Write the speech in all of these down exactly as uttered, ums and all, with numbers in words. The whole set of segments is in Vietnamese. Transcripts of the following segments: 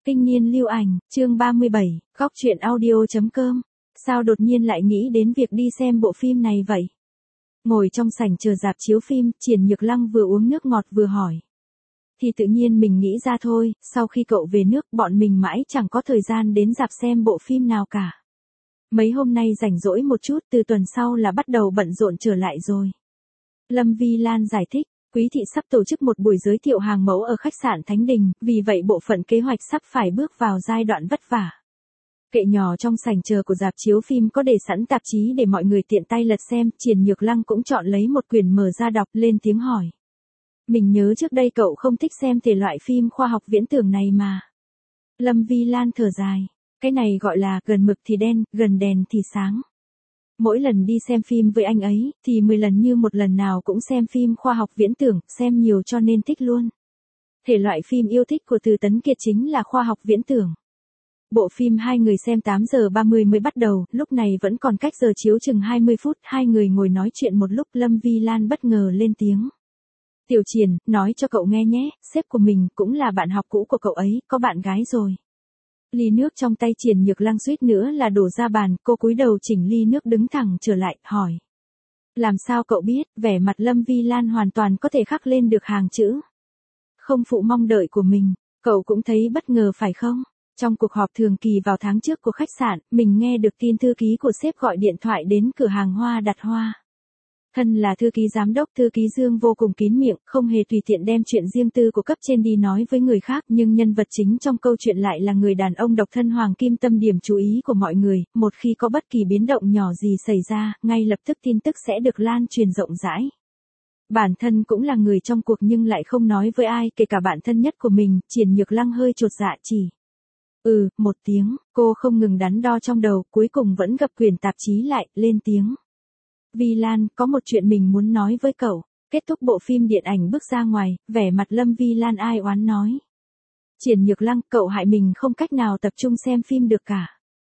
Kinh niên lưu ảnh, chương ba mươi bảy, góc truyện audio.com. Sao đột nhiên lại nghĩ đến việc đi xem bộ phim này vậy? Ngồi trong sảnh chờ rạp chiếu phim, Triển Nhược Lăng vừa uống nước ngọt vừa hỏi. Thì tự nhiên mình nghĩ ra thôi, sau khi cậu về nước bọn mình mãi chẳng có thời gian đến rạp xem bộ phim nào cả. Mấy hôm nay rảnh rỗi một chút, từ tuần sau là bắt đầu bận rộn trở lại rồi. Lâm Vi Lan giải thích. Quý thị sắp tổ chức một buổi giới thiệu hàng mẫu ở khách sạn Thánh Đình, vì vậy bộ phận kế hoạch sắp phải bước vào giai đoạn vất vả. Kệ nhỏ trong sảnh chờ của rạp chiếu phim có để sẵn tạp chí để mọi người tiện tay lật xem, Triển Nhược Lăng cũng chọn lấy một quyển mở ra đọc, lên tiếng hỏi. Mình nhớ trước đây cậu không thích xem thể loại phim khoa học viễn tưởng này mà. Lâm Vi Lan thở dài. Cái này gọi là gần mực thì đen, gần đèn thì sáng. Mỗi lần đi xem phim với anh ấy, thì mười lần như một lần nào cũng xem phim khoa học viễn tưởng, xem nhiều cho nên thích luôn. Thể loại phim yêu thích của Từ Tấn Kiệt chính là khoa học viễn tưởng. Bộ phim hai người xem tám giờ ba mươi mới bắt đầu, lúc này vẫn còn cách giờ chiếu chừng hai mươi phút, hai người ngồi nói chuyện một lúc, Lâm Vi Lan bất ngờ lên tiếng. Tiểu Triển, nói cho cậu nghe nhé, sếp của mình cũng là bạn học cũ của cậu ấy, có bạn gái rồi. Ly nước trong tay Triển Nhược Lăng suýt nữa là đổ ra bàn, cô cúi đầu chỉnh ly nước đứng thẳng trở lại, hỏi. Làm sao cậu biết? Vẻ mặt Lâm Vi Lan hoàn toàn có thể khắc lên được hàng chữ. Không phụ mong đợi của mình, cậu cũng thấy bất ngờ phải không? Trong cuộc họp thường kỳ vào tháng trước của khách sạn, mình nghe được tin thư ký của sếp gọi điện thoại đến cửa hàng hoa đặt hoa. Thân là thư ký giám đốc, thư ký Dương vô cùng kín miệng, không hề tùy tiện đem chuyện riêng tư của cấp trên đi nói với người khác, nhưng nhân vật chính trong câu chuyện lại là người đàn ông độc thân Hoàng Kim Tâm, điểm chú ý của mọi người, một khi có bất kỳ biến động nhỏ gì xảy ra, ngay lập tức tin tức sẽ được lan truyền rộng rãi. Bản thân cũng là người trong cuộc nhưng lại không nói với ai, kể cả bạn thân nhất của mình, Triển Nhược Lăng hơi chột dạ chỉ. Ừ, một tiếng, cô không ngừng đắn đo trong đầu, cuối cùng vẫn gập quyển tạp chí lại, lên tiếng. Vi Lan, có một chuyện mình muốn nói với cậu. Kết thúc bộ phim điện ảnh bước ra ngoài, vẻ mặt Lâm Vi Lan ai oán nói. Triển Nhược Lăng, cậu hại mình không cách nào tập trung xem phim được cả.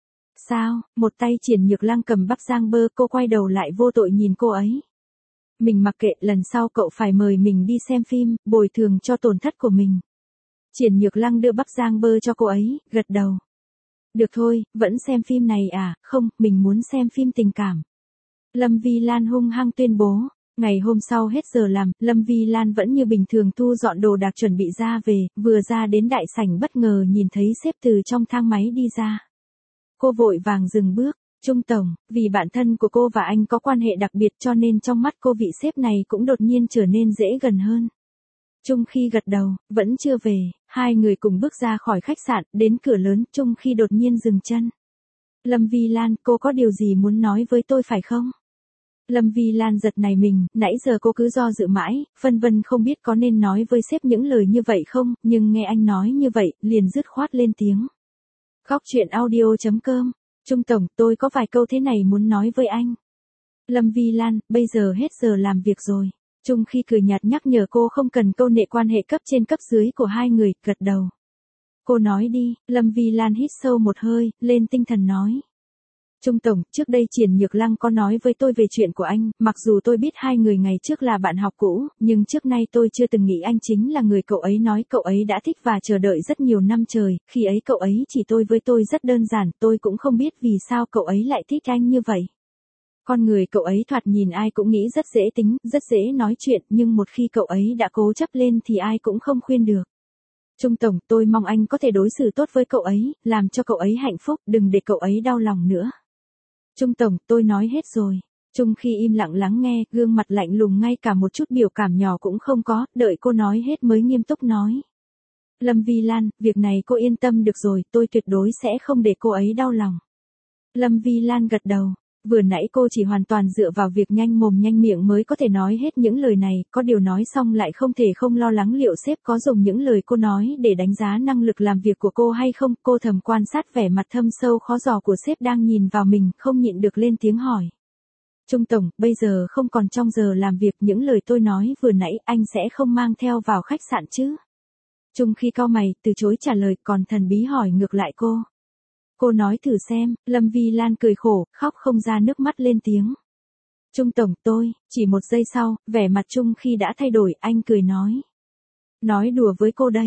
Sao? Một tay Triển Nhược Lăng cầm bắp rang bơ, cô quay đầu lại vô tội nhìn cô ấy. Mình mặc kệ, lần sau cậu phải mời mình đi xem phim, bồi thường cho tổn thất của mình. Triển Nhược Lăng đưa bắp rang bơ cho cô ấy, gật đầu. Được thôi, vẫn xem phim này à? Không, mình muốn xem phim tình cảm. Lâm Vi Lan hung hăng tuyên bố. Ngày hôm sau hết giờ làm, Lâm Vi Lan vẫn như bình thường thu dọn đồ đạc chuẩn bị ra về, vừa ra đến đại sảnh bất ngờ nhìn thấy sếp từ trong thang máy đi ra. Cô vội vàng dừng bước. Trung tổng, vì bản thân của cô và anh có quan hệ đặc biệt cho nên trong mắt cô vị sếp này cũng đột nhiên trở nên dễ gần hơn. Trung Khi gật đầu, vẫn chưa về, hai người cùng bước ra khỏi khách sạn, đến cửa lớn, Trung Khi đột nhiên dừng chân. Lâm Vi Lan, cô có điều gì muốn nói với tôi phải không? Lâm Vi Lan giật nảy mình, nãy giờ cô cứ do dự mãi, phân vân không biết có nên nói với sếp những lời như vậy không, nhưng nghe anh nói như vậy, liền dứt khoát lên tiếng. Góc truyện audio.com, Trung tổng, tôi có vài câu thế này muốn nói với anh. Lâm Vi Lan, bây giờ hết giờ làm việc rồi. Trung Khi cười nhạt nhắc nhở cô không cần câu nệ quan hệ cấp trên cấp dưới của hai người, gật đầu. Cô nói đi, Lâm Vi Lan hít sâu một hơi, lên tinh thần nói. Trung tổng, trước đây Triển Nhược Lăng có nói với tôi về chuyện của anh, mặc dù tôi biết hai người ngày trước là bạn học cũ, nhưng trước nay tôi chưa từng nghĩ anh chính là người cậu ấy nói cậu ấy đã thích và chờ đợi rất nhiều năm trời, khi ấy cậu ấy chỉ tôi với tôi rất đơn giản, tôi cũng không biết vì sao cậu ấy lại thích anh như vậy. Con người cậu ấy thoạt nhìn ai cũng nghĩ rất dễ tính, rất dễ nói chuyện, nhưng một khi cậu ấy đã cố chấp lên thì ai cũng không khuyên được. Trung tổng, tôi mong anh có thể đối xử tốt với cậu ấy, làm cho cậu ấy hạnh phúc, đừng để cậu ấy đau lòng nữa. Trung tổng, tôi nói hết rồi. Trung Khi im lặng lắng nghe, gương mặt lạnh lùng ngay cả một chút biểu cảm nhỏ cũng không có, đợi cô nói hết mới nghiêm túc nói. Lâm Vi Lan, việc này cô yên tâm được rồi, tôi tuyệt đối sẽ không để cô ấy đau lòng. Lâm Vi Lan gật đầu. Vừa nãy cô chỉ hoàn toàn dựa vào việc nhanh mồm nhanh miệng mới có thể nói hết những lời này, có điều nói xong lại không thể không lo lắng liệu sếp có dùng những lời cô nói để đánh giá năng lực làm việc của cô hay không. Cô thầm quan sát vẻ mặt thâm sâu khó dò của sếp đang nhìn vào mình, không nhịn được lên tiếng hỏi. Trung tổng, bây giờ không còn trong giờ làm việc, những lời tôi nói vừa nãy anh sẽ không mang theo vào khách sạn chứ? Trung Khi cau mày, từ chối trả lời, còn thần bí hỏi ngược lại cô. Cô nói thử xem, Lâm Vi Lan cười khổ, khóc không ra nước mắt lên tiếng. Trung tổng, tôi, chỉ một giây sau, vẻ mặt Trung Khi đã thay đổi, anh cười nói. Nói đùa với cô đấy.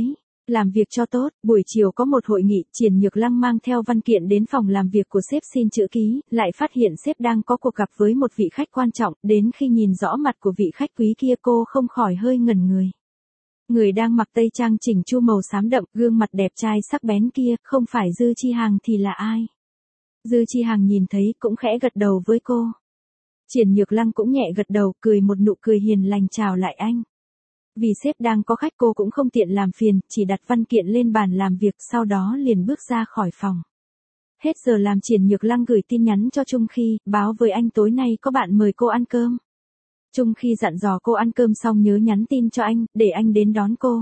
Làm việc cho tốt, buổi chiều có một hội nghị, Triển Nhược Lăng mang theo văn kiện đến phòng làm việc của sếp xin chữ ký, lại phát hiện sếp đang có cuộc gặp với một vị khách quan trọng, đến khi nhìn rõ mặt của vị khách quý kia cô không khỏi hơi ngẩn người. Người đang mặc tây trang chỉnh chu màu xám đậm, gương mặt đẹp trai sắc bén kia, không phải Dư Chi Hàng thì là ai? Dư Chi Hàng nhìn thấy cũng khẽ gật đầu với cô. Triển Nhược Lăng cũng nhẹ gật đầu, cười một nụ cười hiền lành chào lại anh. Vì sếp đang có khách cô cũng không tiện làm phiền, chỉ đặt văn kiện lên bàn làm việc, sau đó liền bước ra khỏi phòng. Hết giờ làm Triển Nhược Lăng gửi tin nhắn cho Trung Khi, báo với anh tối nay có bạn mời cô ăn cơm. Trung Khi dặn dò cô ăn cơm xong nhớ nhắn tin cho anh, để anh đến đón cô.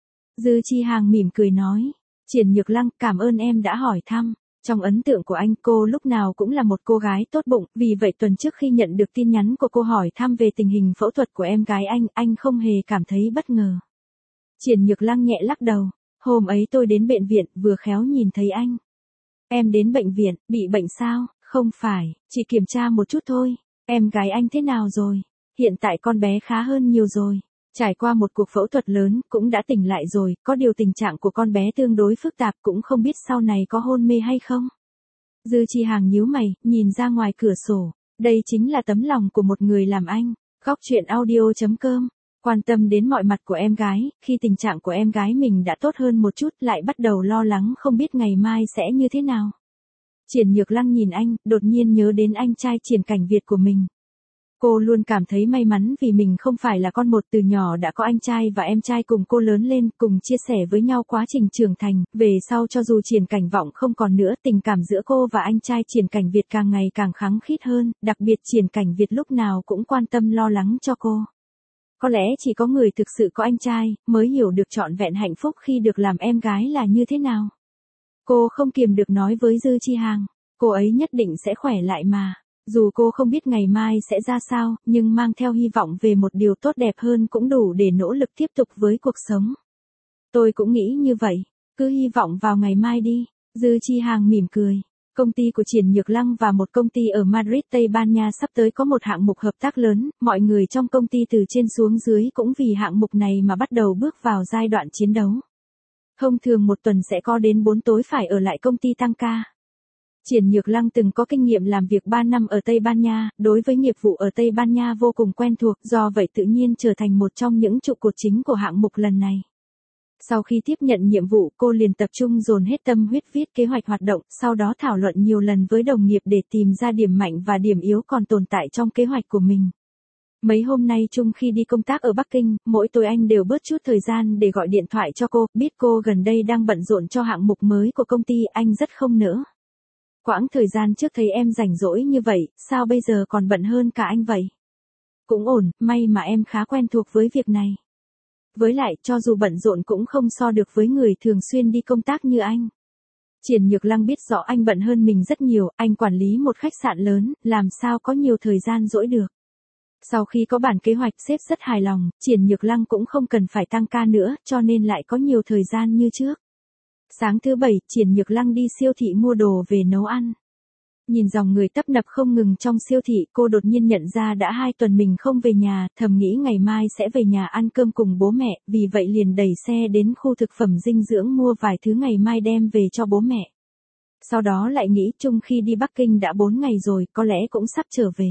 Dư Chi Hàng mỉm cười nói, Triển Nhược Lăng, cảm ơn em đã hỏi thăm. Trong ấn tượng của anh, cô lúc nào cũng là một cô gái tốt bụng, vì vậy tuần trước khi nhận được tin nhắn của cô hỏi thăm về tình hình phẫu thuật của em gái anh, anh không hề cảm thấy bất ngờ. Triển Nhược Lăng nhẹ lắc đầu, hôm ấy tôi đến bệnh viện, vừa khéo nhìn thấy anh. Em đến bệnh viện, bị bệnh sao? Không phải, chỉ kiểm tra một chút thôi. Em gái anh thế nào rồi? Hiện tại con bé khá hơn nhiều rồi. Trải qua một cuộc phẫu thuật lớn, cũng đã tỉnh lại rồi, có điều tình trạng của con bé tương đối phức tạp, cũng không biết sau này có hôn mê hay không. Dư Chi Hàng nhíu mày, nhìn ra ngoài cửa sổ, đây chính là tấm lòng của một người làm anh. Góc truyện audio chấm com, quan tâm đến mọi mặt của em gái, khi tình trạng của em gái mình đã tốt hơn một chút, lại bắt đầu lo lắng không biết ngày mai sẽ như thế nào. Triển Nhược Lăng nhìn anh, đột nhiên nhớ đến anh trai Triển Cảnh Việt của mình. Cô luôn cảm thấy may mắn vì mình không phải là con một, từ nhỏ đã có anh trai và em trai cùng cô lớn lên, cùng chia sẻ với nhau quá trình trưởng thành, về sau cho dù Triển Cảnh Vọng không còn nữa, tình cảm giữa cô và anh trai Triển Cảnh Việt càng ngày càng khăng khít hơn, đặc biệt Triển Cảnh Việt lúc nào cũng quan tâm lo lắng cho cô. Có lẽ chỉ có người thực sự có anh trai, mới hiểu được trọn vẹn hạnh phúc khi được làm em gái là như thế nào. Cô không kiềm được nói với Dư Chi Hàng, cô ấy nhất định sẽ khỏe lại mà. Dù cô không biết ngày mai sẽ ra sao, nhưng mang theo hy vọng về một điều tốt đẹp hơn cũng đủ để nỗ lực tiếp tục với cuộc sống. Tôi cũng nghĩ như vậy, cứ hy vọng vào ngày mai đi. Dư Chi Hàng mỉm cười. Công ty của Triển Nhược Lăng và một công ty ở Madrid, Tây Ban Nha sắp tới có một hạng mục hợp tác lớn, mọi người trong công ty từ trên xuống dưới cũng vì hạng mục này mà bắt đầu bước vào giai đoạn chiến đấu. Thông thường một tuần sẽ có đến bốn tối phải ở lại công ty tăng ca. Triển Nhược Lăng từng có kinh nghiệm làm việc ba năm ở Tây Ban Nha, đối với nghiệp vụ ở Tây Ban Nha vô cùng quen thuộc, do vậy tự nhiên trở thành một trong những trụ cột chính của hạng mục lần này. Sau khi tiếp nhận nhiệm vụ, cô liền tập trung dồn hết tâm huyết viết kế hoạch hoạt động, sau đó thảo luận nhiều lần với đồng nghiệp để tìm ra điểm mạnh và điểm yếu còn tồn tại trong kế hoạch của mình. Mấy hôm nay chung khi đi công tác ở Bắc Kinh, mỗi tối anh đều bớt chút thời gian để gọi điện thoại cho cô, biết cô gần đây đang bận rộn cho hạng mục mới của công ty, anh rất không nỡ. Quãng thời gian trước thấy em rảnh rỗi như vậy, sao bây giờ còn bận hơn cả anh vậy? Cũng ổn, may mà em khá quen thuộc với việc này. Với lại, cho dù bận rộn cũng không so được với người thường xuyên đi công tác như anh. Triển Nhược Lăng biết rõ anh bận hơn mình rất nhiều, anh quản lý một khách sạn lớn, làm sao có nhiều thời gian rỗi được. Sau khi có bản kế hoạch, sếp rất hài lòng, Triển Nhược Lăng cũng không cần phải tăng ca nữa, cho nên lại có nhiều thời gian như trước. Sáng thứ bảy, Triển Nhược Lăng đi siêu thị mua đồ về nấu ăn. Nhìn dòng người tấp nập không ngừng trong siêu thị, cô đột nhiên nhận ra đã hai tuần mình không về nhà, thầm nghĩ ngày mai sẽ về nhà ăn cơm cùng bố mẹ, vì vậy liền đẩy xe đến khu thực phẩm dinh dưỡng mua vài thứ ngày mai đem về cho bố mẹ. Sau đó lại nghĩ chung khi đi Bắc Kinh đã bốn ngày rồi, có lẽ cũng sắp trở về.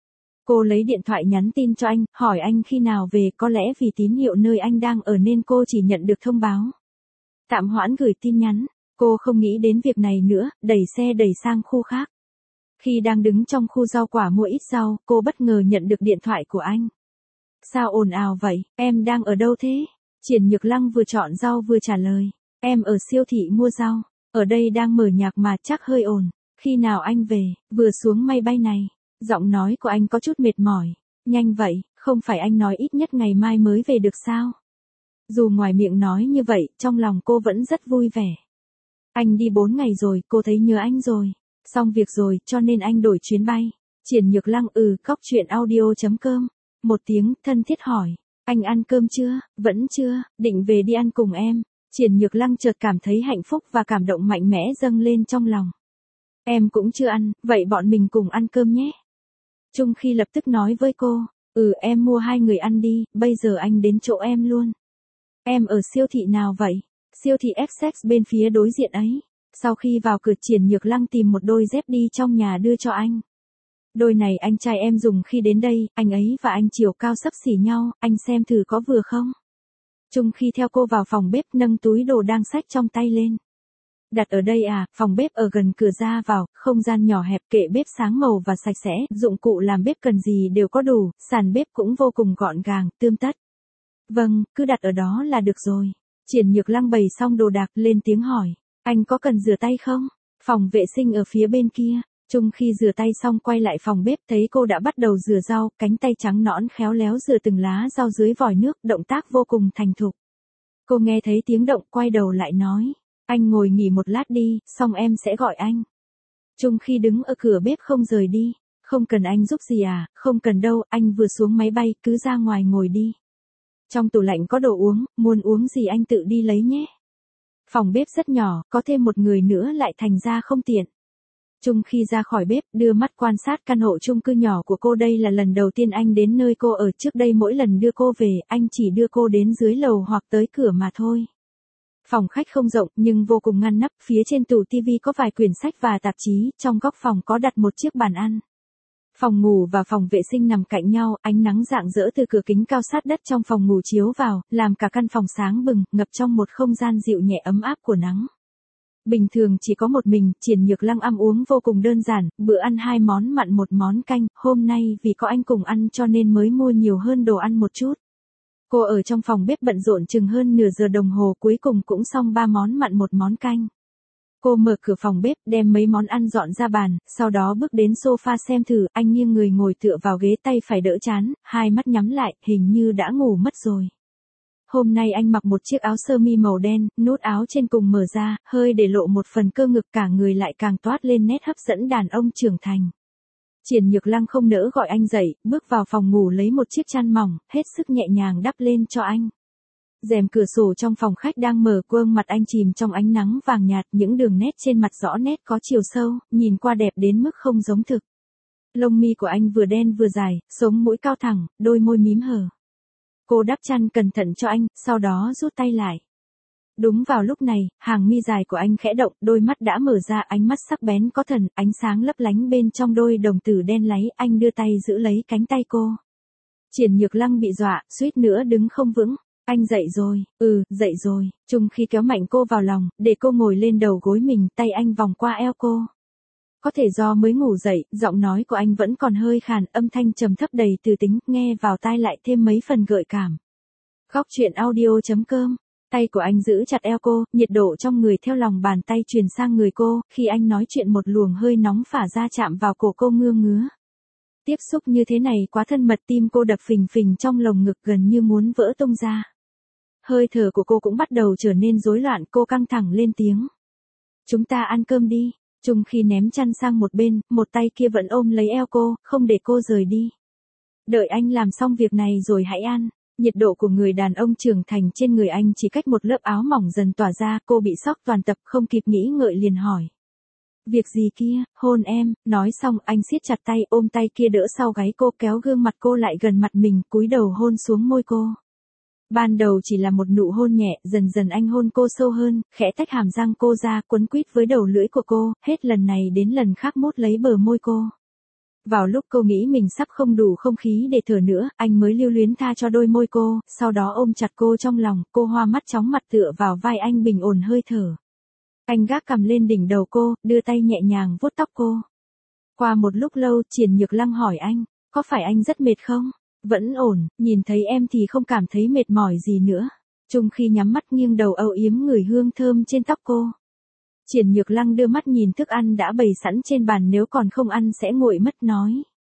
Cô lấy điện thoại nhắn tin cho anh, hỏi anh khi nào về, có lẽ vì tín hiệu nơi anh đang ở nên cô chỉ nhận được thông báo. Tạm hoãn gửi tin nhắn, cô không nghĩ đến việc này nữa, đẩy xe đẩy sang khu khác. Khi đang đứng trong khu rau quả mua ít rau, cô bất ngờ nhận được điện thoại của anh. Sao ồn ào vậy, em đang ở đâu thế? Triển Nhược Lăng vừa chọn rau vừa trả lời. Em ở siêu thị mua rau, ở đây đang mở nhạc mà chắc hơi ồn. Khi nào anh về, vừa xuống máy bay này. Giọng nói của anh có chút mệt mỏi. Nhanh vậy, không phải anh nói ít nhất ngày mai mới về được sao? Dù ngoài miệng nói như vậy, trong lòng cô vẫn rất vui vẻ. Anh đi bốn ngày rồi, cô thấy nhớ anh rồi. Xong việc rồi, cho nên anh đổi chuyến bay. Triển Nhược Lăng ừ, góc truyện audio chấm com. Một tiếng, thân thiết hỏi. Anh ăn cơm chưa? Vẫn chưa, định về đi ăn cùng em. Triển Nhược Lăng chợt cảm thấy hạnh phúc và cảm động mạnh mẽ dâng lên trong lòng. Em cũng chưa ăn, vậy bọn mình cùng ăn cơm nhé. Trung Khi lập tức nói với cô. Ừ, em mua hai người ăn đi, bây giờ anh đến chỗ em luôn. Em ở siêu thị nào vậy? Siêu thị Essex bên phía đối diện ấy. Sau khi vào cửa, Triển Nhược Lăng tìm một đôi dép đi trong nhà đưa cho anh. Đôi này anh trai em dùng khi đến đây, anh ấy và anh chiều cao xấp xỉ nhau, anh xem thử có vừa không. Trung khi theo cô vào phòng bếp nâng túi đồ đang xách trong tay lên. Đặt ở đây à, phòng bếp ở gần cửa ra vào, không gian nhỏ hẹp, kệ bếp sáng màu và sạch sẽ, dụng cụ làm bếp cần gì đều có đủ, sàn bếp cũng vô cùng gọn gàng, tươm tất. Vâng, cứ đặt ở đó là được rồi. Triển Nhược Lăng bày xong đồ đạc lên tiếng hỏi, anh có cần rửa tay không? Phòng vệ sinh ở phía bên kia. Trung khi rửa tay xong quay lại phòng bếp thấy cô đã bắt đầu rửa rau, cánh tay trắng nõn khéo léo rửa từng lá rau dưới vòi nước, động tác vô cùng thành thục. Cô nghe thấy tiếng động quay đầu lại nói, anh ngồi nghỉ một lát đi, xong em sẽ gọi anh. Trung khi đứng ở cửa bếp không rời đi, không cần anh giúp gì à, không cần đâu, anh vừa xuống máy bay, cứ ra ngoài ngồi đi. Trong tủ lạnh có đồ uống, muốn uống gì anh tự đi lấy nhé. Phòng bếp rất nhỏ, có thêm một người nữa lại thành ra không tiện. Trung khi ra khỏi bếp, đưa mắt quan sát căn hộ chung cư nhỏ của cô, đây là lần đầu tiên anh đến nơi cô ở, trước đây mỗi lần đưa cô về, anh chỉ đưa cô đến dưới lầu hoặc tới cửa mà thôi. Phòng khách không rộng nhưng vô cùng ngăn nắp, phía trên tủ tivi có vài quyển sách và tạp chí, trong góc phòng có đặt một chiếc bàn ăn. Phòng ngủ và phòng vệ sinh nằm cạnh nhau, ánh nắng rạng rỡ từ cửa kính cao sát đất trong phòng ngủ chiếu vào, làm cả căn phòng sáng bừng, ngập trong một không gian dịu nhẹ ấm áp của nắng. Bình thường chỉ có một mình, Triển Nhược Lăng ăn uống vô cùng đơn giản, bữa ăn hai món mặn một món canh, hôm nay vì có anh cùng ăn cho nên mới mua nhiều hơn đồ ăn một chút. Cô ở trong phòng bếp bận rộn chừng hơn nửa giờ đồng hồ, cuối cùng cũng xong ba món mặn một món canh. Cô mở cửa phòng bếp, đem mấy món ăn dọn ra bàn, sau đó bước đến sofa xem thử, anh nghiêng người ngồi tựa vào ghế, tay phải đỡ trán, hai mắt nhắm lại, hình như đã ngủ mất rồi. Hôm nay anh mặc một chiếc áo sơ mi màu đen, nút áo trên cùng mở ra, hơi để lộ một phần cơ ngực, cả người lại càng toát lên nét hấp dẫn đàn ông trưởng thành. Triển Nhược Lăng không nỡ gọi anh dậy, bước vào phòng ngủ lấy một chiếc chăn mỏng, hết sức nhẹ nhàng đắp lên cho anh. Rèm cửa sổ trong phòng khách đang mở, gương mặt anh chìm trong ánh nắng vàng nhạt, những đường nét trên mặt rõ nét có chiều sâu, nhìn qua đẹp đến mức không giống thực. Lông mi của anh vừa đen vừa dài, sống mũi cao thẳng, đôi môi mím hở. Cô đắp chăn cẩn thận cho anh, sau đó rút tay lại. Đúng vào lúc này, hàng mi dài của anh khẽ động, đôi mắt đã mở ra, ánh mắt sắc bén có thần, ánh sáng lấp lánh bên trong đôi đồng tử đen láy, anh đưa tay giữ lấy cánh tay cô. Triển Nhược Lăng bị dọa, suýt nữa đứng không vững. Anh dậy rồi, ừ, dậy rồi, Trung khi kéo mạnh cô vào lòng, để cô ngồi lên đầu gối mình, tay anh vòng qua eo cô. Có thể do mới ngủ dậy, giọng nói của anh vẫn còn hơi khàn, âm thanh trầm thấp đầy từ tính, nghe vào tai lại thêm mấy phần gợi cảm. Góc truyện audio chấm com. Tay của anh giữ chặt eo cô, nhiệt độ trong người theo lòng bàn tay truyền sang người cô, khi anh nói chuyện một luồng hơi nóng phả ra chạm vào cổ cô ngưa ngứa. Tiếp xúc như thế này quá thân mật, tim cô đập phình phình trong lồng ngực gần như muốn vỡ tung ra. Hơi thở của cô cũng bắt đầu trở nên rối loạn, cô căng thẳng lên tiếng. Chúng ta ăn cơm đi. Trung khi ném chăn sang một bên, một tay kia vẫn ôm lấy eo cô, không để cô rời đi. Đợi anh làm xong việc này rồi hãy ăn. Nhiệt độ của người đàn ông trưởng thành trên người anh chỉ cách một lớp áo mỏng dần tỏa ra, cô bị sốc toàn tập, không kịp nghĩ ngợi liền hỏi. Việc gì kia, hôn em, nói xong anh siết chặt tay, ôm tay kia đỡ sau gáy cô, kéo gương mặt cô lại gần mặt mình, cúi đầu hôn xuống môi cô. Ban đầu chỉ là một nụ hôn nhẹ, dần dần anh hôn cô sâu hơn, khẽ tách hàm răng cô ra, quấn quýt với đầu lưỡi của cô, hết lần này đến lần khác mút lấy bờ môi cô. Vào lúc cô nghĩ mình sắp không đủ không khí để thở nữa, anh mới lưu luyến tha cho đôi môi cô, sau đó ôm chặt cô trong lòng, cô hoa mắt chóng mặt tựa vào vai anh bình ổn hơi thở. Anh gác cằm lên đỉnh đầu cô, đưa tay nhẹ nhàng vuốt tóc cô. Qua một lúc lâu, Triển Nhược Lăng hỏi anh, có phải anh rất mệt không? Vẫn ổn, nhìn thấy em thì không cảm thấy mệt mỏi gì nữa. Trung khi nhắm mắt nghiêng đầu âu yếm ngửi hương thơm trên tóc cô. Triển Nhược Lăng đưa mắt nhìn thức ăn đã bày sẵn trên bàn, nếu còn không ăn sẽ nguội mất, nói.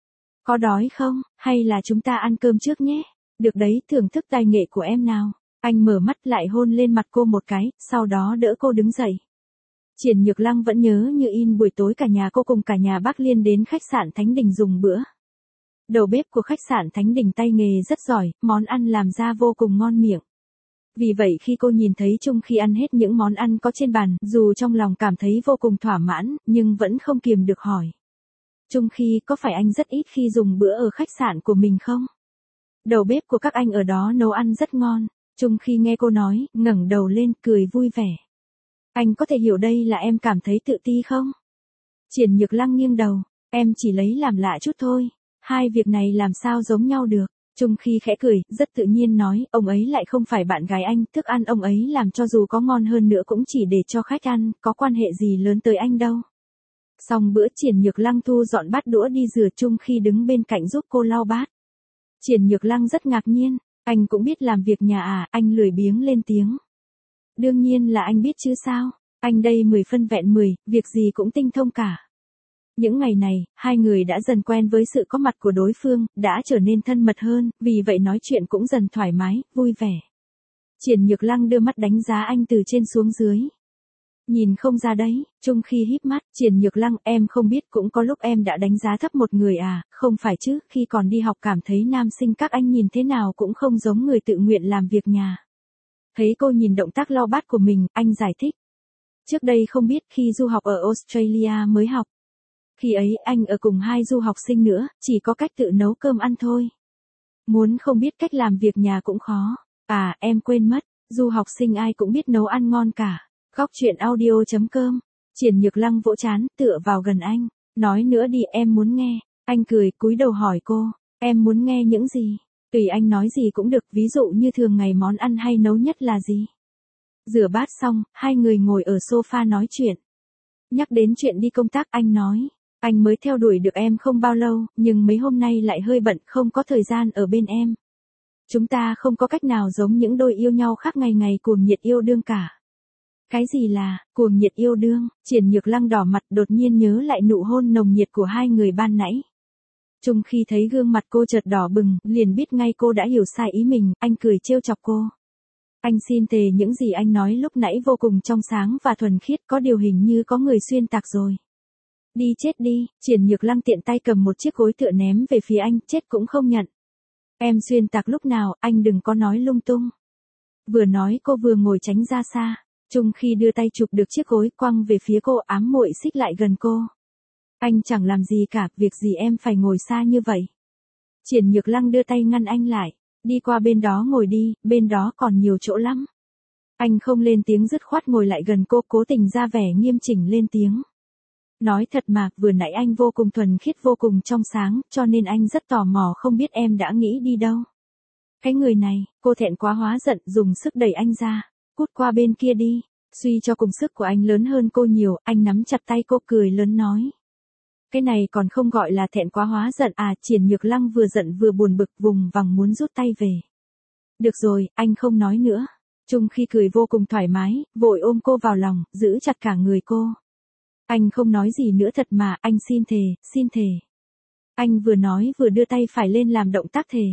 Có đói không, hay là chúng ta ăn cơm trước nhé? Được đấy, thưởng thức tài nghệ của em nào. Anh mở mắt lại hôn lên mặt cô một cái, sau đó đỡ cô đứng dậy. Triển Nhược Lăng vẫn nhớ như in buổi tối cả nhà cô cùng cả nhà bác Liên đến khách sạn Thánh Đình dùng bữa. Đầu bếp của khách sạn Thánh Đình tay nghề rất giỏi, món ăn làm ra vô cùng ngon miệng. Vì vậy khi cô nhìn thấy Trung khi ăn hết những món ăn có trên bàn, dù trong lòng cảm thấy vô cùng thỏa mãn, nhưng vẫn không kiềm được hỏi. Trung khi, có phải anh rất ít khi dùng bữa ở khách sạn của mình không? Đầu bếp của các anh ở đó nấu ăn rất ngon. Trung khi nghe cô nói, ngẩng đầu lên, cười vui vẻ. Anh có thể hiểu đây là em cảm thấy tự ti không? Triển Nhược Lăng nghiêng đầu, em chỉ lấy làm lạ chút thôi. Hai việc này làm sao giống nhau được? Trung khi khẽ cười, rất tự nhiên nói, ông ấy lại không phải bạn gái anh, thức ăn ông ấy làm cho dù có ngon hơn nữa cũng chỉ để cho khách ăn, có quan hệ gì lớn tới anh đâu. Xong bữa Triển Nhược Lăng thu dọn bát đũa đi rửa, Trung khi đứng bên cạnh giúp cô lau bát. Triển Nhược Lăng rất ngạc nhiên, anh cũng biết làm việc nhà à, anh lười biếng lên tiếng. Đương nhiên là anh biết chứ sao, anh đây mười phân vẹn mười, việc gì cũng tinh thông cả. Những ngày này, hai người đã dần quen với sự có mặt của đối phương, đã trở nên thân mật hơn, vì vậy nói chuyện cũng dần thoải mái, vui vẻ. Triển Nhược Lăng đưa mắt đánh giá anh từ trên xuống dưới. Nhìn không ra đấy, Trung khi híp mắt, Triển Nhược Lăng, em không biết cũng có lúc em đã đánh giá thấp một người à, không phải chứ, khi còn đi học cảm thấy nam sinh các anh nhìn thế nào cũng không giống người tự nguyện làm việc nhà. Thấy cô nhìn động tác lau bát của mình, anh giải thích. Trước đây không biết, khi du học ở Australia mới học. Khi ấy anh ở cùng hai du học sinh nữa, chỉ có cách tự nấu cơm ăn thôi. Muốn không biết cách làm việc nhà cũng khó. À, em quên mất, du học sinh ai cũng biết nấu ăn ngon cả. Góc chuyện audio chấm com. Triển Nhược Lăng vỗ trán, tựa vào gần anh. Nói nữa đi, em muốn nghe. Anh cười, cúi đầu hỏi cô. Em muốn nghe những gì? Tùy anh nói gì cũng được, ví dụ như thường ngày món ăn hay nấu nhất là gì? Rửa bát xong, hai người ngồi ở sofa nói chuyện. Nhắc đến chuyện đi công tác, anh nói. Anh mới theo đuổi được em không bao lâu, nhưng mấy hôm nay lại hơi bận, không có thời gian ở bên em. Chúng ta không có cách nào giống những đôi yêu nhau khác ngày ngày cuồng nhiệt yêu đương cả. Cái gì là, cuồng nhiệt yêu đương? Triển Nhược Lăng đỏ mặt, đột nhiên nhớ lại nụ hôn nồng nhiệt của hai người ban nãy. Trung khi thấy gương mặt cô chợt đỏ bừng, liền biết ngay cô đã hiểu sai ý mình, anh cười trêu chọc cô. Anh xin thề những gì anh nói lúc nãy vô cùng trong sáng và thuần khiết, có điều hình như có người xuyên tạc rồi. Đi chết đi, Triển Nhược Lăng tiện tay cầm một chiếc gối tựa ném về phía anh, chết cũng không nhận. Em xuyên tạc lúc nào, anh đừng có nói lung tung. Vừa nói cô vừa ngồi tránh ra xa. Trung khi đưa tay chụp được chiếc gối quăng về phía cô, ám muội xích lại gần cô. Anh chẳng làm gì cả, việc gì em phải ngồi xa như vậy. Triển Nhược Lăng đưa tay ngăn anh lại. Đi qua bên đó ngồi đi, bên đó còn nhiều chỗ lắm. Anh không lên tiếng, dứt khoát ngồi lại gần cô, cố tình ra vẻ nghiêm chỉnh lên tiếng. Nói thật mà, vừa nãy anh vô cùng thuần khiết, vô cùng trong sáng, cho nên anh rất tò mò không biết em đã nghĩ đi đâu. Cái người này, cô thẹn quá hóa giận, dùng sức đẩy anh ra. Cút qua bên kia đi. Suy cho cùng sức của anh lớn hơn cô nhiều, anh nắm chặt tay cô cười lớn nói. Cái này còn không gọi là thẹn quá hóa giận à? Triển Nhược Lăng vừa giận vừa buồn bực, vùng vằng muốn rút tay về. Được rồi, anh không nói nữa. Trung khi cười vô cùng thoải mái, vội ôm cô vào lòng, giữ chặt cả người cô. Anh không nói gì nữa thật mà, anh xin thề, xin thề. Anh vừa nói vừa đưa tay phải lên làm động tác thề.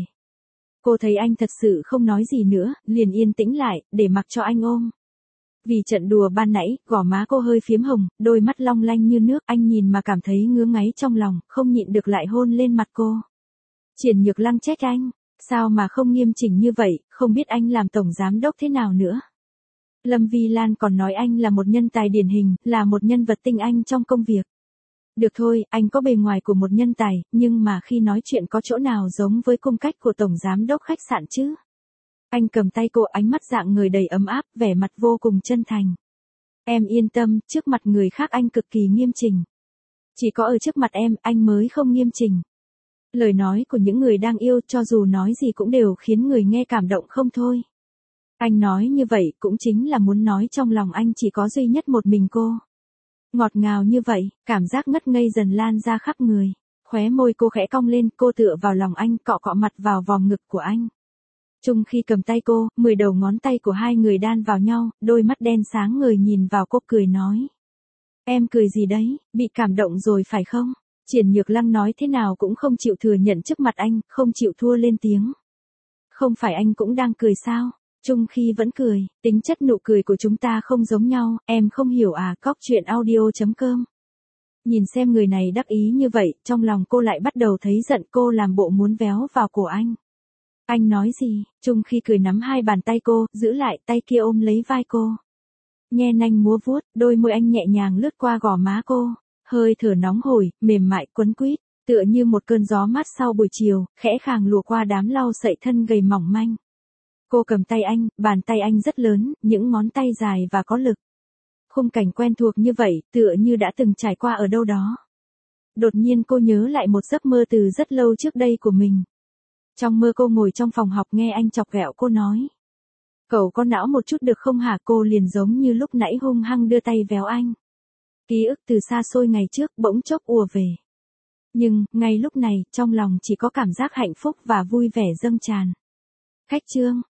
Cô thấy anh thật sự không nói gì nữa, liền yên tĩnh lại, để mặc cho anh ôm. Vì trận đùa ban nãy, gò má cô hơi phiếm hồng, đôi mắt long lanh như nước, anh nhìn mà cảm thấy ngứa ngáy trong lòng, không nhịn được lại hôn lên mặt cô. Triển Nhược Lăng trách anh, sao mà không nghiêm chỉnh như vậy, không biết anh làm tổng giám đốc thế nào nữa. Lâm Vi Lan còn nói anh là một nhân tài điển hình, là một nhân vật tinh anh trong công việc. Được thôi, anh có bề ngoài của một nhân tài, nhưng mà khi nói chuyện có chỗ nào giống với cung cách của tổng giám đốc khách sạn chứ? Anh cầm tay cô, ánh mắt dạng người đầy ấm áp, vẻ mặt vô cùng chân thành. Em yên tâm, trước mặt người khác anh cực kỳ nghiêm chỉnh. Chỉ có ở trước mặt em, anh mới không nghiêm chỉnh. Lời nói của những người đang yêu, cho dù nói gì cũng đều khiến người nghe cảm động không thôi. Anh nói như vậy cũng chính là muốn nói trong lòng anh chỉ có duy nhất một mình cô. Ngọt ngào như vậy, cảm giác ngất ngây dần lan ra khắp người. Khóe môi cô khẽ cong lên, cô tựa vào lòng anh, cọ cọ mặt vào vòng ngực của anh. Trung khi cầm tay cô, mười đầu ngón tay của hai người đan vào nhau, đôi mắt đen sáng ngời nhìn vào cô cười nói. Em cười gì đấy, bị cảm động rồi phải không? Triển Nhược Lăng nói thế nào cũng không chịu thừa nhận trước mặt anh, không chịu thua lên tiếng. Không phải anh cũng đang cười sao? Trung khi vẫn cười, tính chất nụ cười của chúng ta không giống nhau, em không hiểu à? Góc chuyện audio chấm com. Nhìn xem người này đắc ý như vậy, trong lòng cô lại bắt đầu thấy giận, cô làm bộ muốn véo vào cổ anh. Anh nói gì? Trung khi cười nắm hai bàn tay cô, giữ lại, tay kia ôm lấy vai cô. Nhe nanh múa vuốt, đôi môi anh nhẹ nhàng lướt qua gò má cô, hơi thở nóng hổi, mềm mại quấn quýt, tựa như một cơn gió mát sau buổi chiều, khẽ khàng lùa qua đám lau sậy thân gầy mỏng manh. Cô cầm tay anh, bàn tay anh rất lớn, những ngón tay dài và có lực. Khung cảnh quen thuộc như vậy, tựa như đã từng trải qua ở đâu đó. Đột nhiên cô nhớ lại một giấc mơ từ rất lâu trước đây của mình. Trong mơ cô ngồi trong phòng học nghe anh chọc ghẹo cô nói. Cậu có não một chút được không hả? Cô liền giống như lúc nãy hung hăng đưa tay véo anh. Ký ức từ xa xôi ngày trước bỗng chốc ùa về. Nhưng, ngay lúc này, trong lòng chỉ có cảm giác hạnh phúc và vui vẻ dâng tràn. Khách trương.